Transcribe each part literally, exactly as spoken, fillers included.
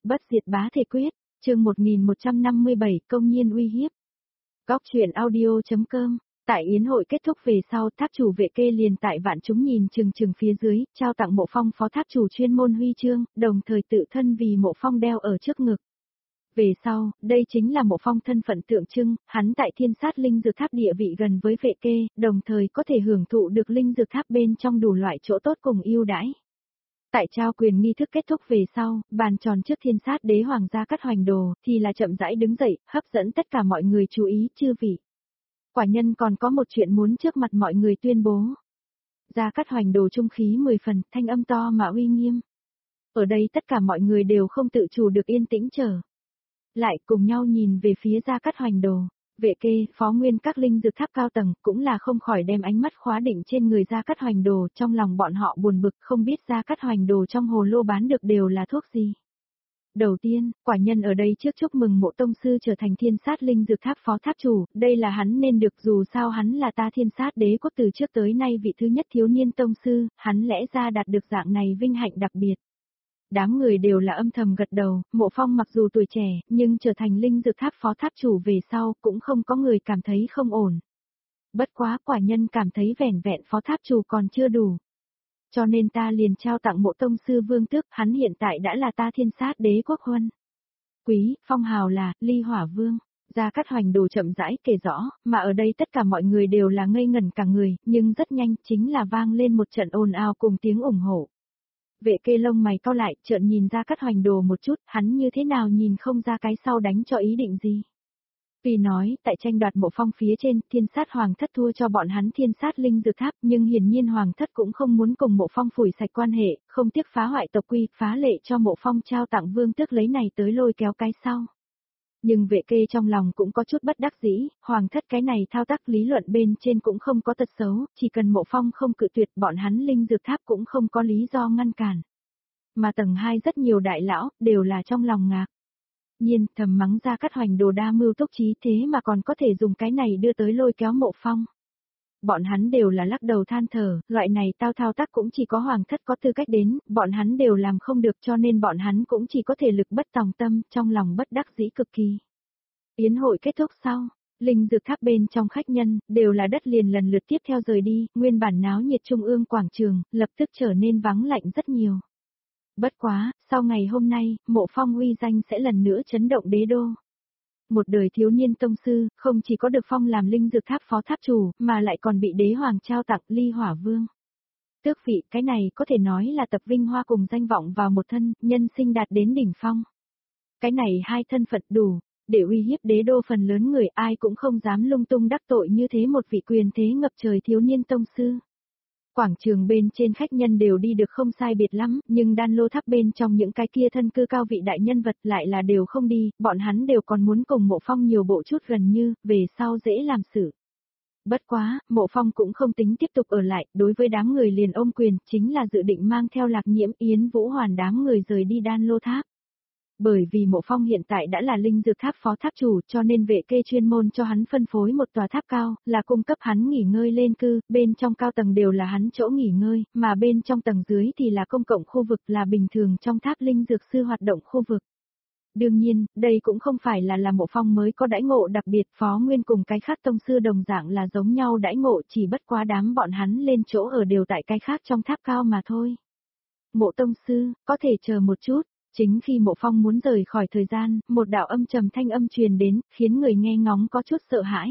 Bất diệt bá thể quyết, chương một nghìn một trăm năm mươi bảy công nhiên uy hiếp. Góc truyện audio.com. Tại yến hội kết thúc về sau, tháp chủ Vệ Kê liền tại vạn chúng nhìn chừng chừng phía dưới, trao tặng Mộ Phong phó tháp chủ chuyên môn huy chương, đồng thời tự thân vì Mộ Phong đeo ở trước ngực. Về sau, đây chính là Mộ Phong thân phận tượng trưng, hắn tại Thiên Sát Linh Dược Tháp địa vị gần với Vệ Kê, đồng thời có thể hưởng thụ được linh dược tháp bên trong đủ loại chỗ tốt cùng ưu đãi. Tại trao quyền nghi thức kết thúc về sau, bàn tròn trước Thiên Sát Đế Hoàng gia Cát Hoành Đồ, thì là chậm rãi đứng dậy, hấp dẫn tất cả mọi người chú ý, chư vị. Quả nhân còn có một chuyện muốn trước mặt mọi người tuyên bố. Gia Cát Hoành Đồ trung khí mười phần, thanh âm to mà uy nghiêm. Ở đây tất cả mọi người đều không tự chủ được yên tĩnh chờ. Lại cùng nhau nhìn về phía Gia Cát Hoành Đồ. Vệ Kê, phó nguyên các linh dược tháp cao tầng, cũng là không khỏi đem ánh mắt khóa định trên người Gia Cát Hoành Đồ, trong lòng bọn họ buồn bực không biết Gia Cát Hoành Đồ trong hồ lô bán được đều là thuốc gì. Đầu tiên, quả nhân ở đây trước chúc mừng Mộ tông sư trở thành Thiên Sát Linh Dược Tháp phó tháp chủ, đây là hắn nên được, dù sao hắn là ta Thiên Sát Đế quốc từ trước tới nay vị thứ nhất thiếu niên tông sư, hắn lẽ ra đạt được dạng này vinh hạnh đặc biệt. Đám người đều là âm thầm gật đầu, Mộ Phong mặc dù tuổi trẻ, nhưng trở thành Linh Dược Tháp phó tháp chủ về sau, cũng không có người cảm thấy không ổn. Bất quá quả nhân cảm thấy vẻn vẹn phó tháp chủ còn chưa đủ. Cho nên ta liền trao tặng Mộ tông sư vương tước, hắn hiện tại đã là ta Thiên Sát Đế quốc huân. Quý, phong hào là, Ly Hỏa Vương. Gia Cát Hoành Đồ chậm rãi kể rõ, mà ở đây tất cả mọi người đều là ngây ngẩn cả người, nhưng rất nhanh chính là vang lên một trận ồn ào cùng tiếng ủng hộ. Vệ Kê lông mày cau lại, trợn nhìn Gia Cát Hoành Đồ một chút, hắn như thế nào nhìn không ra cái sau đánh cho ý định gì. Vì nói, tại tranh đoạt Mộ Phong phía trên, Thiên Sát Hoàng thất thua cho bọn hắn Thiên Sát Linh Dược Tháp, nhưng hiển nhiên Hoàng thất cũng không muốn cùng Mộ Phong phủi sạch quan hệ, không tiếc phá hoại tộc quy, phá lệ cho Mộ Phong trao tặng vương tước lấy này tới lôi kéo cái sau. Nhưng Vệ Kê trong lòng cũng có chút bất đắc dĩ, Hoàng thất cái này thao tác lý luận bên trên cũng không có tật xấu, chỉ cần Mộ Phong không cự tuyệt bọn hắn Linh Dược Tháp cũng không có lý do ngăn cản. Mà tầng hai rất nhiều đại lão, đều là trong lòng ngạc. Nhiên, thầm mắng Gia Cát Hoành Đồ đa mưu túc trí thế mà còn có thể dùng cái này đưa tới lôi kéo Mộ Phong. Bọn hắn đều là lắc đầu than thở, loại này tao thao tác cũng chỉ có Hoàng thất có tư cách đến, bọn hắn đều làm không được cho nên bọn hắn cũng chỉ có thể lực bất tòng tâm, trong lòng bất đắc dĩ cực kỳ. Yến hội kết thúc sau, Linh Dược Tháp bên trong khách nhân, đều là đất liền lần lượt tiếp theo rời đi, nguyên bản náo nhiệt trung ương quảng trường, lập tức trở nên vắng lạnh rất nhiều. Bất quá, sau ngày hôm nay, Mộ Phong uy danh sẽ lần nữa chấn động đế đô. Một đời thiếu niên tông sư, không chỉ có được phong làm Linh Dược Tháp phó tháp chủ, mà lại còn bị đế hoàng trao tặng Ly Hỏa Vương. Tước vị, cái này có thể nói là tập vinh hoa cùng danh vọng vào một thân, nhân sinh đạt đến đỉnh phong. Cái này hai thân phận đủ, để uy hiếp đế đô phần lớn người, ai cũng không dám lung tung đắc tội như thế một vị quyền thế ngập trời thiếu niên tông sư. Quảng trường bên trên khách nhân đều đi được không sai biệt lắm, nhưng đan lô tháp bên trong những cái kia thân cư cao vị đại nhân vật lại là đều không đi, bọn hắn đều còn muốn cùng Mộ Phong nhiều bộ chút gần như, về sau dễ làm sự. Bất quá, Mộ Phong cũng không tính tiếp tục ở lại, đối với đám người liền ôm quyền, chính là dự định mang theo Lạc Nhiễm, Yến Vũ Hoàn đám người rời đi đan lô tháp. Bởi vì Mộ Phong hiện tại đã là Linh Dược Tháp phó tháp chủ, cho nên Vệ Kê chuyên môn cho hắn phân phối một tòa tháp cao, là cung cấp hắn nghỉ ngơi lên cư, bên trong cao tầng đều là hắn chỗ nghỉ ngơi, mà bên trong tầng dưới thì là công cộng khu vực, là bình thường trong tháp linh dược sư hoạt động khu vực. Đương nhiên, đây cũng không phải là là Mộ Phong mới có đãi ngộ đặc biệt, Phó Nguyên cùng cái khác tông sư đồng dạng là giống nhau đãi ngộ, chỉ bất quá đám bọn hắn lên chỗ ở đều tại cái khác trong tháp cao mà thôi. Mộ tông sư, có thể chờ một chút. Chính khi Mộ Phong muốn rời khỏi thời gian, một đạo âm trầm thanh âm truyền đến, khiến người nghe ngóng có chút sợ hãi.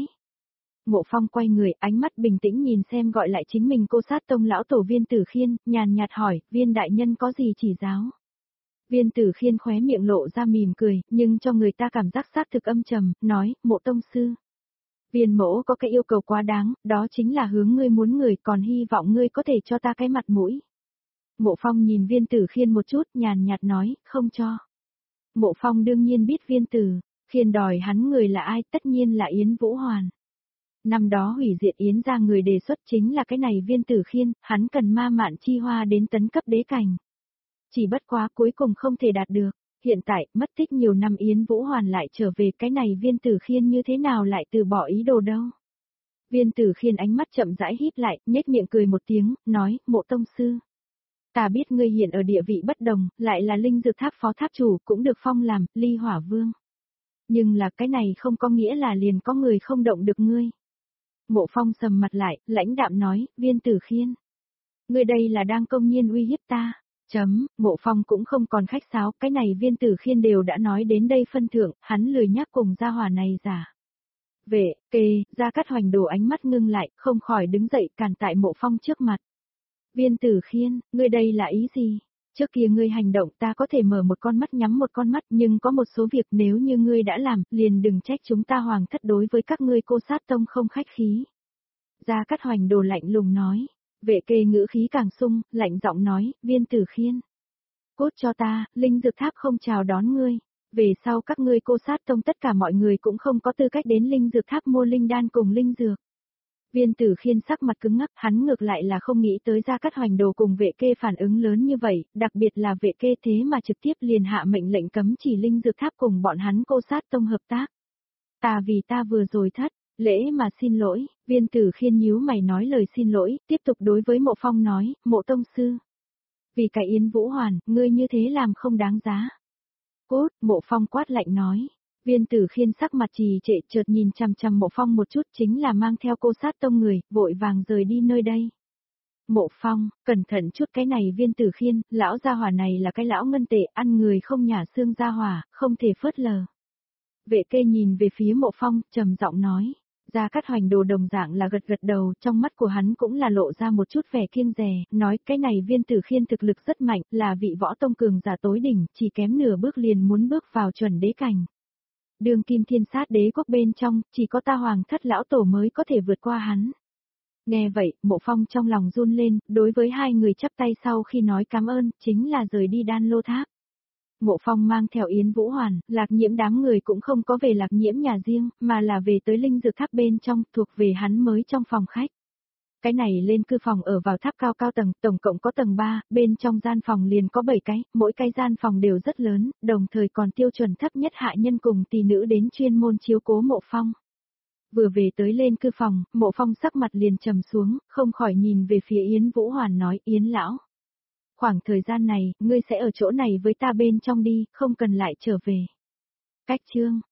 Mộ Phong quay người, ánh mắt bình tĩnh nhìn xem gọi lại chính mình Cô Sát Tông lão tổ Viên Tử Khiên, nhàn nhạt hỏi, Viên đại nhân có gì chỉ giáo? Viên Tử Khiên khóe miệng lộ ra mỉm cười, nhưng cho người ta cảm giác xác thực âm trầm, nói, Mộ tông sư. Viên mẫu có cái yêu cầu quá đáng, đó chính là hướng ngươi muốn người, còn hy vọng ngươi có thể cho ta cái mặt mũi. Mộ Phong nhìn Viên Tử Khiên một chút, nhàn nhạt nói, không cho. Mộ Phong đương nhiên biết Viên Tử Khiên đòi hắn người là ai, tất nhiên là Yến Vũ Hoàn. Năm đó hủy diệt Yến ra người đề xuất chính là cái này Viên Tử Khiên, hắn cần ma mạn chi hoa đến tấn cấp đế cảnh. Chỉ bất quá cuối cùng không thể đạt được, hiện tại, mất tích nhiều năm Yến Vũ Hoàn lại trở về, cái này Viên Tử Khiên như thế nào lại từ bỏ ý đồ đâu. Viên Tử Khiên ánh mắt chậm rãi híp lại, nhếch miệng cười một tiếng, nói, Mộ tông sư. Ta biết ngươi hiện ở địa vị bất đồng, lại là linh dược tháp phó tháp chủ, cũng được phong làm ly hỏa vương. Nhưng là cái này không có nghĩa là liền có người không động được ngươi. Mộ Phong sầm mặt lại, lãnh đạm nói, Viên Tử Khiên. Ngươi đây là đang công nhiên uy hiếp ta. Chấm, Mộ Phong cũng không còn khách sáo, cái này Viên Tử Khiên đều đã nói đến đây phân thượng, hắn lười nhắc cùng gia hỏa này giả. Vệ, kê, Gia Cát Hoành Đồ ánh mắt ngưng lại, không khỏi đứng dậy cản tại Mộ Phong trước mặt. Viên Tử Khiên, ngươi đây là ý gì? Trước kia ngươi hành động ta có thể mở một con mắt nhắm một con mắt, nhưng có một số việc nếu như ngươi đã làm, liền đừng trách chúng ta hoàng thất đối với các ngươi cô sát tông không khách khí. Gia Cát Hoành Đồ lạnh lùng nói. Vệ kê ngữ khí càng sung, lạnh giọng nói, Viên Tử Khiên. Cốt cho ta, linh dược tháp không chào đón ngươi. Về sau các ngươi cô sát tông tất cả mọi người cũng không có tư cách đến linh dược tháp mua linh đan cùng linh dược. Viên Tử Khiên sắc mặt cứng ngắc, hắn ngược lại là không nghĩ tới Gia Cát Hoành Đồ cùng vệ kê phản ứng lớn như vậy, đặc biệt là vệ kê thế mà trực tiếp liền hạ mệnh lệnh cấm chỉ linh dược tháp cùng bọn hắn cô sát tông hợp tác. Ta vì ta vừa rồi thất, lễ mà xin lỗi, Viên Tử Khiên nhíu mày nói lời xin lỗi, tiếp tục đối với Mộ Phong nói, Mộ tông sư. Vì cái Yến Vũ Hoàn, ngươi như thế làm không đáng giá. Cốt, Mộ Phong quát lạnh nói. Viên Tử Khiên sắc mặt trì trệ chợt nhìn chằm chằm Mộ Phong một chút chính là mang theo cô sát tông người, vội vàng rời đi nơi đây. Mộ Phong, cẩn thận chút cái này Viên Tử Khiên, lão gia hỏa này là cái lão ngân tệ, ăn người không nhả xương gia hỏa, không thể phớt lờ. Vệ kê nhìn về phía Mộ Phong, trầm giọng nói. Gia Cát Hoành Đồ đồng dạng là gật gật đầu, trong mắt của hắn cũng là lộ ra một chút vẻ kiêng dè, nói cái này Viên Tử Khiên thực lực rất mạnh, là vị võ tông cường giả tối đỉnh, chỉ kém nửa bước liền muốn bước vào chuẩn đế cảnh. Đường kim thiên sát đế quốc bên trong, chỉ có ta hoàng thất lão tổ mới có thể vượt qua hắn. Nghe vậy, Mộ Phong trong lòng run lên, đối với hai người chắp tay sau khi nói cảm ơn, chính là rời đi Đan Lô Tháp. Mộ Phong mang theo Yến Vũ Hoàn, Lạc Nhiễm đám người cũng không có về Lạc Nhiễm nhà riêng, mà là về tới linh dược tháp bên trong, thuộc về hắn mới trong phòng khách. Cái này lên cư phòng ở vào tháp cao cao tầng, tổng cộng có tầng ba, bên trong gian phòng liền có bảy cái, mỗi cái gian phòng đều rất lớn, đồng thời còn tiêu chuẩn thấp nhất hạ nhân cùng tỷ nữ đến chuyên môn chiếu cố Mộ Phong. Vừa về tới lên cư phòng, Mộ Phong sắc mặt liền trầm xuống, không khỏi nhìn về phía Yến Vũ Hoàn nói, Yến lão. Khoảng thời gian này, ngươi sẽ ở chỗ này với ta bên trong đi, không cần lại trở về. Cách chương.